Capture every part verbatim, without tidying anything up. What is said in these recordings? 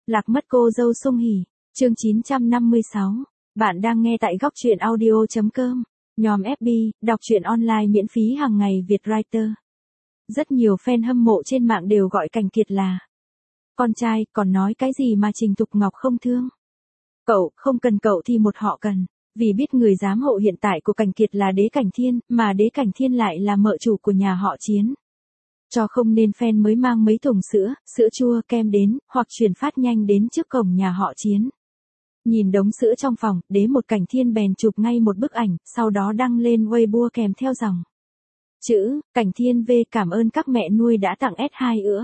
Lạc mất cô dâu Sung Hỉ, chương chín trăm năm mươi sáu. Bạn đang nghe tại góc truyện audio chấm com. Nhóm ép bê, đọc truyện online miễn phí hàng ngày Việt Writer. Rất nhiều fan hâm mộ trên mạng đều gọi Cảnh Kiệt là con trai, còn nói cái gì mà Trình Thục Ngọc không thương. Cậu, không cần cậu thì một họ cần, vì biết người giám hộ hiện tại của Cảnh Kiệt là Đế Cảnh Thiên, mà Đế Cảnh Thiên lại là mợ chủ của nhà họ Chiến. Cho không nên fan mới mang mấy thùng sữa, sữa chua, kem đến, hoặc chuyển phát nhanh đến trước cổng nhà họ Chiến. Nhìn đống sữa trong phòng, Đế một Cảnh Thiên bèn chụp ngay một bức ảnh, sau đó đăng lên Weibo kèm theo dòng chữ, Cảnh Thiên V cảm ơn các mẹ nuôi đã tặng S hai ữa.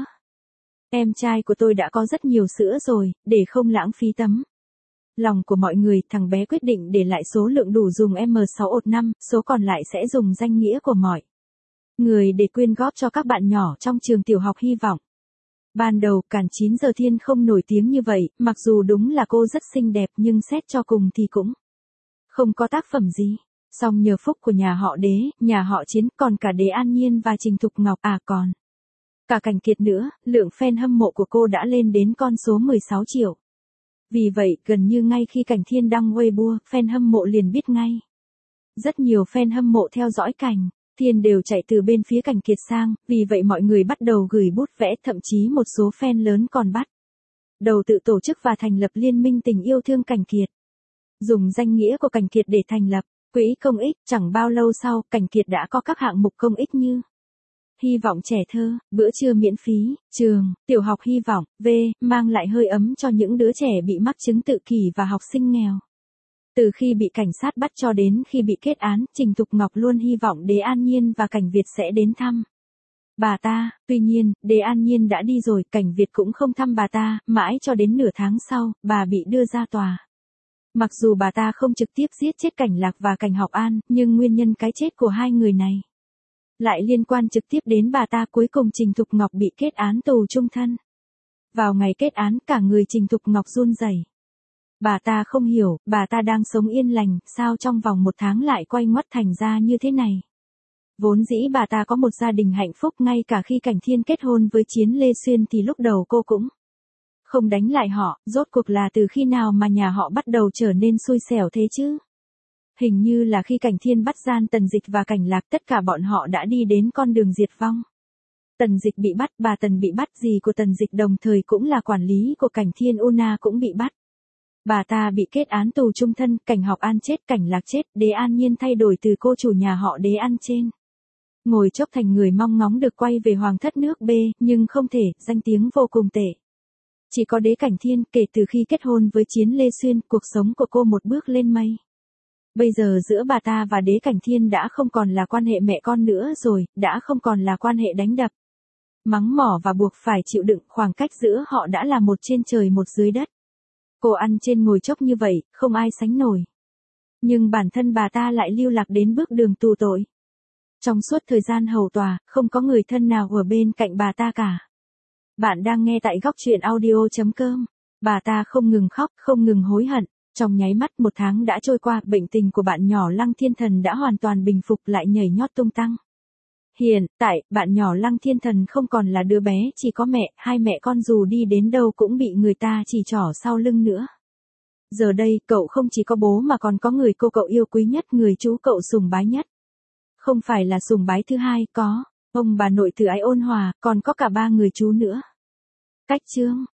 Em trai của tôi đã có rất nhiều sữa rồi, để không lãng phí tấm lòng của mọi người, thằng bé quyết định để lại số lượng đủ dùng M sáu ột năm, số còn lại sẽ dùng danh nghĩa của mọi người để quyên góp cho các bạn nhỏ trong trường tiểu học Hy vọng. Ban đầu, Càn chín giờ Thiên không nổi tiếng như vậy, mặc dù đúng là cô rất xinh đẹp nhưng xét cho cùng thì cũng không có tác phẩm gì. Song nhờ phúc của nhà họ Đế, nhà họ Chiến, còn cả Đế An Nhiên và Trình Thục Ngọc, à còn cả Cảnh Kiệt nữa, lượng fan hâm mộ của cô đã lên đến con số mười sáu triệu. Vì vậy, gần như ngay khi Cảnh Thiên đăng Weibo, fan hâm mộ liền biết ngay. Rất nhiều fan hâm mộ theo dõi Cảnh Thiên đều chạy từ bên phía Cảnh Kiệt sang, vì vậy mọi người bắt đầu gửi bút vẽ, thậm chí một số fan lớn còn bắt đầu tự tổ chức và thành lập liên minh tình yêu thương Cảnh Kiệt. Dùng danh nghĩa của Cảnh Kiệt để thành lập quỹ công ích, chẳng bao lâu sau, Cảnh Kiệt đã có các hạng mục công ích như Hy vọng trẻ thơ, bữa trưa miễn phí, trường, tiểu học Hy vọng, V, mang lại hơi ấm cho những đứa trẻ bị mắc chứng tự kỷ và học sinh nghèo. Từ khi bị cảnh sát bắt cho đến khi bị kết án, Trình Thục Ngọc luôn hy vọng Đế An Nhiên và Cảnh Việt sẽ đến thăm bà ta. Tuy nhiên, Đế An Nhiên đã đi rồi, Cảnh Việt cũng không thăm bà ta, mãi cho đến nửa tháng sau, bà bị đưa ra tòa. Mặc dù bà ta không trực tiếp giết chết Cảnh Lạc và Cảnh Học An, nhưng nguyên nhân cái chết của hai người này lại liên quan trực tiếp đến bà ta. Cuối cùng Trình Thục Ngọc bị kết án tù chung thân. Vào ngày kết án, cả người Trình Thục Ngọc run rẩy. Bà ta không hiểu, bà ta đang sống yên lành, sao trong vòng một tháng lại quay ngoắt thành ra như thế này. Vốn dĩ bà ta có một gia đình hạnh phúc, ngay cả khi Cảnh Thiên kết hôn với Chiến Lê Xuyên thì lúc đầu cô cũng không đánh lại họ. Rốt cuộc là từ khi nào mà nhà họ bắt đầu trở nên xui xẻo thế chứ? Hình như là khi Cảnh Thiên bắt gian Tần Dịch và Cảnh Lạc, tất cả bọn họ đã đi đến con đường diệt vong. Tần Dịch bị bắt, bà Tần bị bắt, dì của Tần Dịch đồng thời cũng là quản lý của Cảnh Thiên Una cũng bị bắt. Bà ta bị kết án tù chung thân, Cảnh Học An chết, Cảnh Lạc chết, Đế An Nhiên thay đổi từ cô chủ nhà họ Đế ăn trên ngồi chốc thành người mong ngóng được quay về hoàng thất nước B, nhưng không thể, danh tiếng vô cùng tệ. Chỉ có Đế Cảnh Thiên, kể từ khi kết hôn với Chiến Lê Xuyên, cuộc sống của cô một bước lên mây. Bây giờ giữa bà ta và Đế Cảnh Thiên đã không còn là quan hệ mẹ con nữa rồi, đã không còn là quan hệ đánh đập, mắng mỏ và buộc phải chịu đựng, khoảng cách giữa họ đã là một trên trời một dưới đất. Cô ăn trên ngồi chốc như vậy, không ai sánh nổi. Nhưng bản thân bà ta lại lưu lạc đến bước đường tù tội. Trong suốt thời gian hầu tòa, không có người thân nào ở bên cạnh bà ta cả. Bạn đang nghe tại góc truyện audio chấm com. Bà ta không ngừng khóc, không ngừng hối hận. Trong nháy mắt một tháng đã trôi qua, bệnh tình của bạn nhỏ Lăng Thiên Thần đã hoàn toàn bình phục, lại nhảy nhót tung tăng. Hiện tại, bạn nhỏ Lăng Thiên Thần không còn là đứa bé chỉ có mẹ, hai mẹ con dù đi đến đâu cũng bị người ta chỉ trỏ sau lưng nữa. Giờ đây, cậu không chỉ có bố mà còn có người cô cậu yêu quý nhất, người chú cậu sùng bái nhất. Không phải là sùng bái thứ hai, có ông bà nội từ ái ôn hòa, còn có cả ba người chú nữa. Cách chương